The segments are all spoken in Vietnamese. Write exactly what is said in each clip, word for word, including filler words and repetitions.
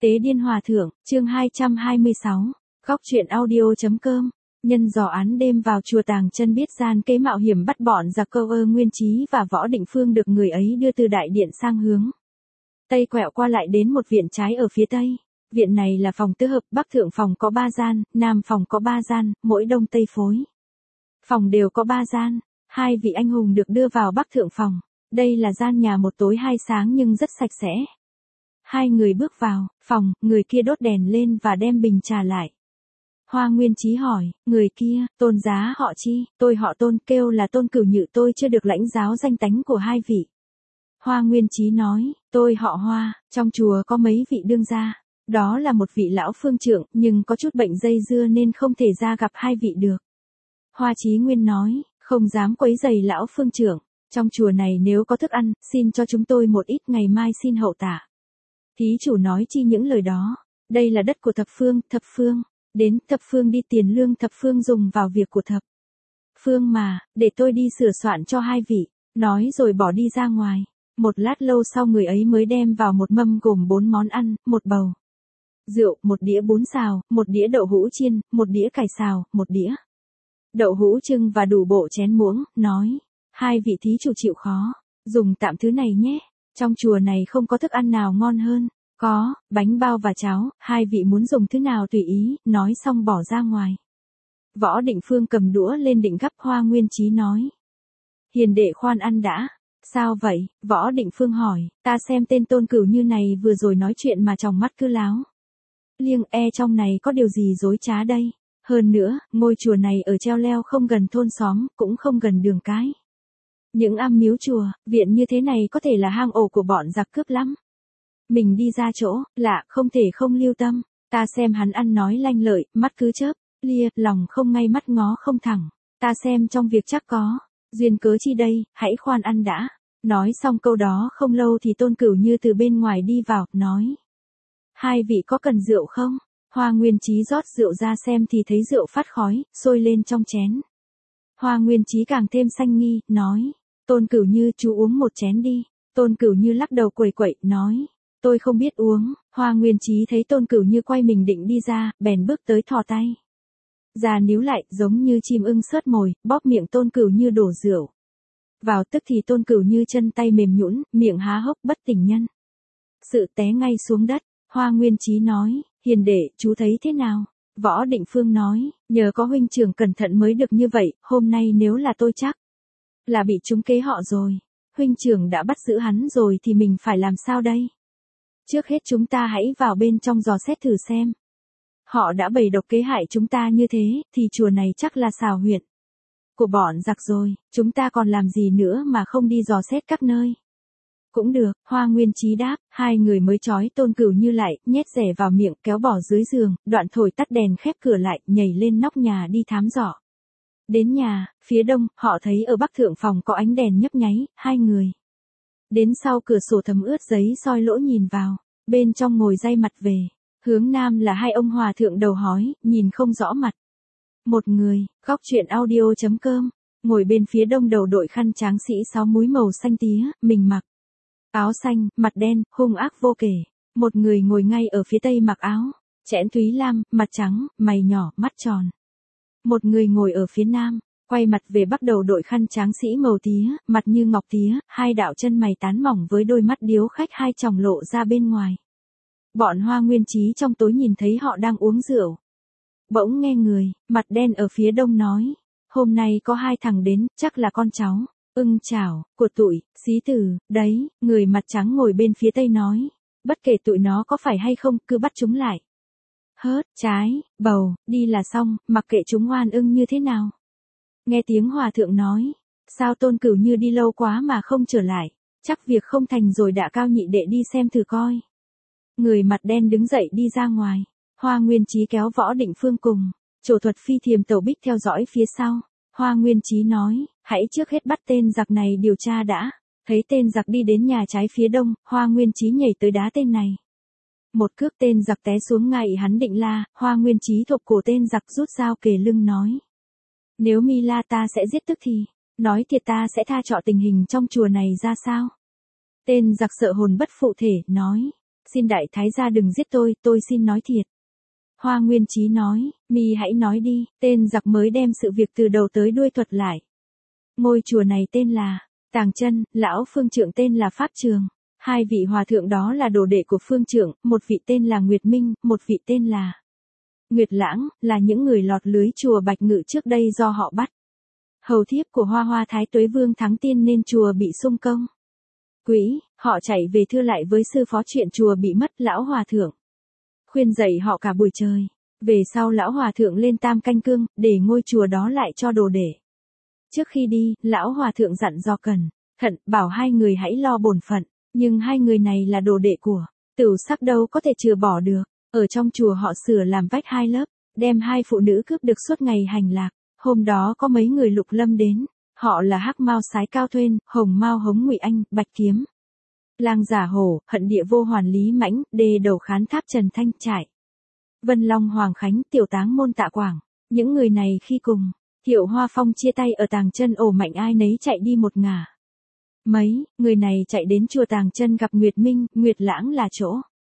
Tế điên hòa thượng, chương hai trăm hai mươi sáu, góc truyện audio.com, nhân dò án đêm vào chùa Tàng Chân biết gian kế mạo hiểm bắt bọn giặc Câu Ơ Nguyên Chí và Võ Định Phương được người ấy đưa từ đại điện sang hướng Tây quẹo qua lại đến một viện trái ở phía Tây. Viện này là phòng tứ hợp, Bắc thượng phòng có ba gian, Nam phòng có ba gian, mỗi Đông Tây phối. Phòng đều có ba gian, hai vị anh hùng được đưa vào Bắc thượng phòng. Đây là gian nhà một tối hai sáng nhưng rất sạch sẽ. Hai người bước vào phòng, người kia đốt đèn lên và đem bình trà lại. Hoa Nguyên Chí hỏi, người kia, tôn giá họ chi? Tôi họ Tôn, kêu là Tôn Cửu Nhự, tôi chưa được lãnh giáo danh tánh của hai vị. Hoa Nguyên Chí nói, tôi họ Hoa, trong chùa có mấy vị đương gia. Đó là một vị lão phương trượng, nhưng có chút bệnh dây dưa nên không thể ra gặp hai vị được. Hoa Chí Nguyên nói, không dám quấy rầy lão phương trượng. Trong chùa này nếu có thức ăn, xin cho chúng tôi một ít, ngày mai xin hậu tạ. Thí chủ nói chi những lời đó? Đây là đất của thập phương, thập phương. Đến thập phương đi tiền lương thập phương dùng vào việc của thập phương mà, để tôi đi sửa soạn cho hai vị. Nói rồi bỏ đi ra ngoài. Một lát lâu sau người ấy mới đem vào một mâm gồm bốn món ăn, một bầu rượu, một đĩa bún xào, một đĩa đậu hũ chiên, một đĩa cải xào, một đĩa đậu hũ trưng và đủ bộ chén muỗng, nói, hai vị thí chủ chịu khó, dùng tạm thứ này nhé, trong chùa này không có thức ăn nào ngon hơn, có, bánh bao và cháo, hai vị muốn dùng thứ nào tùy ý, nói xong bỏ ra ngoài. Võ Định Phương cầm đũa lên định gắp. Hoa Nguyên Chí nói, hiền đệ khoan ăn đã. Sao vậy? Võ Định Phương hỏi, ta xem tên Tôn Cửu Như này vừa rồi nói chuyện mà tròng mắt cứ láo liêng, e trong này có điều gì dối trá đây. Hơn nữa, ngôi chùa này ở treo leo không gần thôn xóm, cũng không gần đường cái. Những am miếu chùa, viện như thế này có thể là hang ổ của bọn giặc cướp lắm. Mình đi ra chỗ, lạ, không thể không lưu tâm. Ta xem hắn ăn nói lanh lợi, mắt cứ chớp lia, lòng không ngay mắt ngó không thẳng. Ta xem trong việc chắc có duyên cớ chi đây, hãy khoan ăn đã. Nói xong câu đó không lâu thì Tôn Cửu Như từ bên ngoài đi vào, nói, hai vị có cần rượu không? Hoa Nguyên Chí rót rượu ra xem thì thấy rượu phát khói, sôi lên trong chén. Hoa Nguyên Chí càng thêm sanh nghi, nói, Tôn Cửu Như, chú uống một chén đi. Tôn Cửu Như lắc đầu quẩy quậy, nói, tôi không biết uống. Hoa Nguyên Chí thấy Tôn Cửu Như quay mình định đi ra, bèn bước tới thò tay ra níu lại, giống như chim ưng sớt mồi, bóp miệng Tôn Cửu Như đổ rượu vào, tức thì Tôn Cửu Như chân tay mềm nhũn, miệng há hốc bất tỉnh nhân sự té ngay xuống đất. Hoa Nguyên Chí nói, hiền đệ, chú thấy thế nào? Võ Định Phương nói, nhờ có huynh trưởng cẩn thận mới được như vậy, hôm nay nếu là tôi chắc là bị trúng kế họ rồi. Huynh trưởng đã bắt giữ hắn rồi thì mình phải làm sao đây? Trước hết chúng ta hãy vào bên trong dò xét thử xem. Họ đã bày độc kế hại chúng ta như thế, thì chùa này chắc là xào huyệt của bọn giặc rồi, chúng ta còn làm gì nữa mà không đi dò xét các nơi. Cũng được, Hoa Nguyên Chí đáp. Hai người mới trói Tôn Cửu Như lại, nhét rẻ vào miệng, kéo bỏ dưới giường, đoạn thổi tắt đèn khép cửa lại, nhảy lên nóc nhà đi thám dò. Đến nhà, phía đông, họ thấy ở bắc thượng phòng có ánh đèn nhấp nháy, hai người đến sau cửa sổ thấm ướt giấy soi lỗ nhìn vào, bên trong ngồi day mặt về. Hướng nam là hai ông hòa thượng đầu hói, nhìn không rõ mặt. Một người, góc truyện audio.com, ngồi bên phía đông đầu đội khăn tráng sĩ sáu múi màu xanh tía, mình mặc áo xanh, mặt đen, hung ác vô kể. Một người ngồi ngay ở phía tây mặc áo chẽn thúy lam, mặt trắng, mày nhỏ, mắt tròn. Một người ngồi ở phía nam, quay mặt về bắc đầu đội khăn tráng sĩ màu tía, mặt như ngọc tía, hai đạo chân mày tán mỏng với đôi mắt điếu khách hai tròng lộ ra bên ngoài. Bọn Hoa Nguyên Chí trong tối nhìn thấy họ đang uống rượu. Bỗng nghe người, mặt đen ở phía đông nói, hôm nay có hai thằng đến, chắc là con cháu Ưng Chảo của tụi Xí Tử đấy. Người mặt trắng ngồi bên phía tây nói, bất kể tụi nó có phải hay không, cứ bắt chúng lại. Hớt, trái, bầu, đi là xong, mặc kệ chúng oan ưng như thế nào. Nghe tiếng hòa thượng nói, sao Tôn Cửu Như đi lâu quá mà không trở lại, chắc việc không thành rồi, đã cao nhị đệ đi xem thử coi. Người mặt đen đứng dậy đi ra ngoài. Hoa Nguyên Chí kéo Võ Định Phương cùng Trổ Thuật Phi Thiềm Tẩu Bích theo dõi phía sau. Hoa Nguyên Chí nói, hãy trước hết bắt tên giặc này điều tra đã. Thấy tên giặc đi đến nhà trái phía đông, Hoa Nguyên Chí nhảy tới đá tên này. Một cước tên giặc té xuống ngay hắn định la. Hoa Nguyên Chí thộp cổ tên giặc, rút dao kề lưng nói, nếu mi la ta sẽ giết tức thì, nói thiệt ta sẽ tha trọ tình hình trong chùa này ra sao. Tên giặc sợ hồn bất phụ thể, nói, Xin đại thái gia đừng giết tôi, tôi xin nói thiệt. Hoa Nguyên Chí nói, mi hãy nói đi, tên giặc mới đem sự việc từ đầu tới đuôi thuật lại. Ngôi chùa này tên là Tàng Chân, lão phương trượng tên là Pháp Trường. Hai vị hòa thượng đó là đồ đệ của phương trượng, một vị tên là Nguyệt Minh, một vị tên là Nguyệt Lãng, là những người lọt lưới chùa Bạch Ngự trước đây do họ bắt. Hầu thiếp của Hoa Hoa Thái Tuế Vương thắng tiên nên chùa bị xung công. Quỹ, họ chạy về thưa lại với sư phó chuyện chùa bị mất lão hòa thượng. Khuyên dạy họ cả buổi trời. Về sau lão hòa thượng lên Tam Canh Cương, để ngôi chùa đó lại cho đồ đệ. Trước khi đi, lão hòa thượng dặn dò cẩn thận, bảo hai người hãy lo bổn phận. Nhưng hai người này là đồ đệ của Tửu Sắc đâu có thể chừa bỏ được. Ở trong chùa họ sửa làm vách hai lớp, đem hai phụ nữ cướp được suốt ngày hành lạc. Hôm đó có mấy người Lục Lâm đến, họ là Hắc Mao Sái Cao Thuyên, Hồng Mao Hống Ngụy Anh, Bạch Kiếm Lang Giả Hổ, Hận Địa Vô Hoàn Lý Mãnh, Đề Đầu Khán Tháp Trần Thanh Trại, Vân Long Hoàng Khánh, Tiểu Táng Môn Tạ Quảng. Những người này khi cùng Thiệu Hoa Phong chia tay ở Tàng Chân ổ mạnh ai nấy chạy đi một ngả. Mấy người này chạy đến chùa Tàng Chân gặp Nguyệt Minh, Nguyệt Lãng là chỗ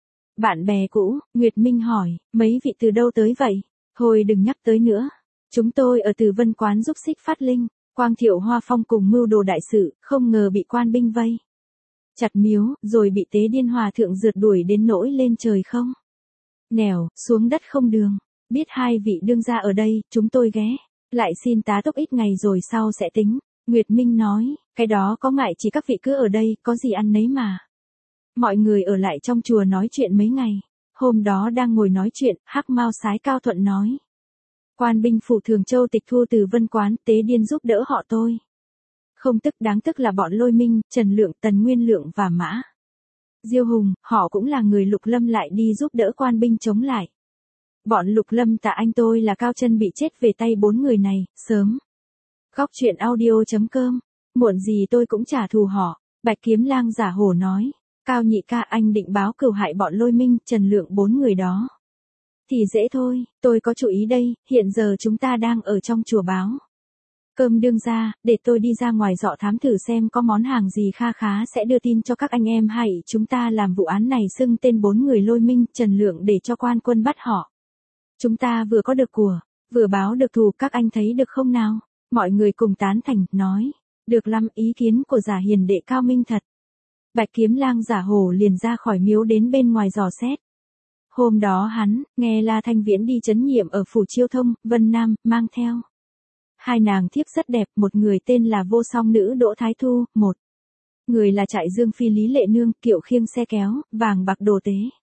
bạn bè cũ. Nguyệt Minh hỏi, mấy vị từ đâu tới vậy? Thôi đừng nhắc tới nữa. Chúng tôi ở Từ Vân Quán giúp Xích Phát Linh, Quang Thiệu Hoa Phong cùng mưu đồ đại sự, không ngờ bị quan binh vây chặt miếu, rồi bị Tế Điên Hòa thượng rượt đuổi đến nỗi lên trời không nẻo, xuống đất không đường. Biết hai vị đương gia ở đây, chúng tôi ghé lại xin tá túc ít ngày rồi sau sẽ tính. Nguyệt Minh nói, cái đó có ngại chỉ các vị cứ ở đây, có gì ăn nấy mà. Mọi người ở lại trong chùa nói chuyện mấy ngày. Hôm đó đang ngồi nói chuyện, Hắc Mao Sái Cao Thuận nói. Quan binh phủ Thường Châu tịch thu Từ Vân Quán, Tế Điên giúp đỡ họ tôi. Không tức đáng tức là bọn Lôi Minh, Trần Lượng, Tần Nguyên Lượng và Mã Diêu Hùng, họ cũng là người Lục Lâm lại đi giúp đỡ quan binh chống lại. Bọn Lục Lâm Tạ anh tôi là Cao Chân bị chết về tay bốn người này, sớm. Góc truyện audio chấm com, muộn gì tôi cũng trả thù họ. Bạch Kiếm Lang Giả Hổ nói, Cao nhị ca anh định báo cừu hại bọn Lôi Minh, Trần Lượng bốn người đó. Thì dễ thôi, tôi có chủ ý đây, hiện giờ chúng ta đang ở trong chùa báo cơm đương ra, để tôi đi ra ngoài dọ thám thử xem có món hàng gì kha khá sẽ đưa tin cho các anh em hay chúng ta làm vụ án này xưng tên bốn người Lôi Minh, Trần Lượng để cho quan quân bắt họ. Chúng ta vừa có được của, vừa báo được thù, các anh thấy được không nào? Mọi người cùng tán thành, nói, được lắm, ý kiến của Giả Hiền đệ cao minh thật. Bạch Kiếm Lang Giả Hổ liền ra khỏi miếu đến bên ngoài dò xét. Hôm đó hắn, nghe La Thanh Viễn đi trấn nhiệm ở phủ Chiêu Thông, Vân Nam, mang theo hai nàng thiếp rất đẹp, một người tên là Vô Song Nữ Đỗ Thái Thu, một người là Trại Dương Phi Lý Lệ Nương, kiệu khiêng xe kéo, vàng bạc đồ tế.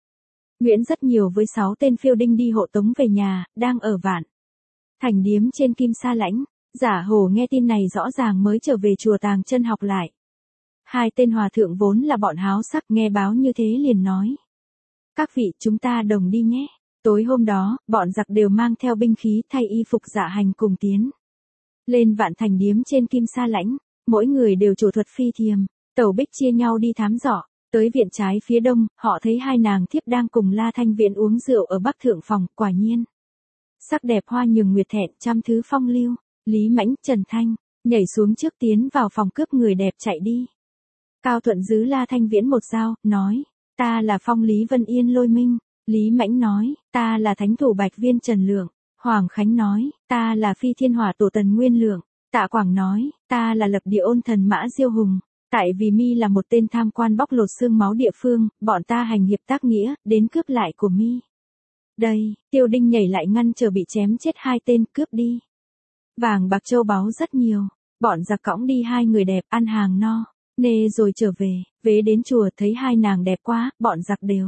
Nguyễn rất nhiều với sáu tên phiêu đinh đi hộ tống về nhà, đang ở Vạn Thành Điếm trên Kim Sa Lãnh. Giả Hổ nghe tin này rõ ràng mới trở về chùa Tàng Chân học lại. Hai tên hòa thượng vốn là bọn háo sắc nghe báo như thế liền nói. Các vị chúng ta đồng đi nhé. Tối hôm đó, bọn giặc đều mang theo binh khí thay y phục dạ hành cùng tiến lên Vạn Thành Điếm trên Kim Sa Lãnh. Mỗi người đều trổ thuật phi thiềm, tẩu bích chia nhau đi thám dò. Tới viện trái phía đông, họ thấy hai nàng thiếp đang cùng La Thanh Viễn uống rượu ở Bắc Thượng Phòng, quả nhiên. Sắc đẹp hoa nhường nguyệt thẹn, trăm thứ phong lưu. Lý Mãnh, Trần Thanh, nhảy xuống trước tiến vào phòng cướp người đẹp chạy đi. Cao Thuận giữ La Thanh Viễn một dao, nói, ta là Phong Lý Vân Yên Lôi Minh. Lý Mãnh nói, ta là Thánh Thủ Bạch Viên Trần Lượng. Hoàng Khánh nói, ta là Phi Thiên Hỏa Tổ Tần Nguyên Lượng. Tạ Quảng nói, ta là Lập Địa Ôn Thần Mã Diêu Hùng. Tại vì mi là một tên tham quan bóc lột xương máu địa phương, bọn ta hành hiệp tác nghĩa, đến cướp lại của mi. Đây, Tiêu Đinh nhảy lại ngăn chờ bị chém chết hai tên, cướp đi. Vàng bạc châu báu rất nhiều, bọn giặc cõng đi hai người đẹp, ăn hàng no, nê rồi trở về, vế đến chùa thấy hai nàng đẹp quá, bọn giặc đều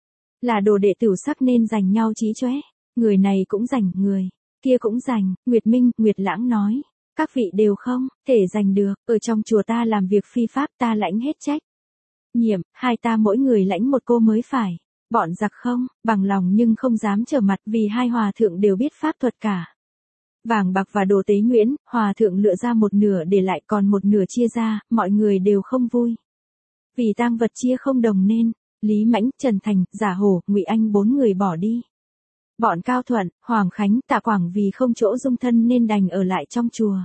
là đồ đệ Tửu Sắc nên giành nhau chí chóe, người này cũng giành, người kia cũng giành. Nguyệt Minh, Nguyệt Lãng nói, các vị đều không thể giành được, ở trong chùa ta làm việc phi pháp, ta lãnh hết trách nhiệm, hai ta mỗi người lãnh một cô mới phải. Bọn giặc không bằng lòng nhưng không dám trở mặt vì hai hòa thượng đều biết pháp thuật cả. Vàng bạc và đồ tế nhuyễn, hòa thượng lựa ra một nửa để lại còn một nửa chia ra, mọi người đều không vui. Vì tang vật chia không đồng nên, Lý Mãnh, Trần Thành, Giả Hổ, Ngụy Anh bốn người bỏ đi. Bọn Cao Thuận, Hoàng Khánh, Tạ Quảng vì không chỗ dung thân nên đành ở lại trong chùa.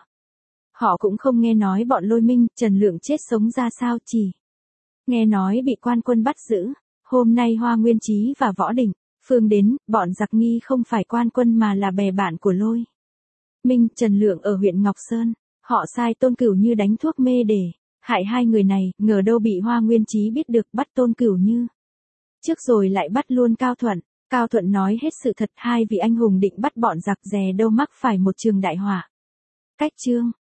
Họ cũng không nghe nói bọn Lôi Minh, Trần Lượng chết sống ra sao, chỉ nghe nói bị quan quân bắt giữ. Hôm nay Hoa Nguyên Chí và Võ Định Phương đến, bọn giặc nghi không phải quan quân mà là bè bạn của Lôi Minh, Trần Lượng ở huyện Ngọc Sơn. Họ sai Tôn Cửu Như đánh thuốc mê để hại hai người này, ngờ đâu bị Hoa Nguyên Chí biết được, bắt Tôn Cửu Như trước rồi lại bắt luôn Cao Thuận. Cao Thuận nói hết sự thật, hai vị anh hùng định bắt bọn giặc dè đâu mắc phải một trường đại họa. Cách chương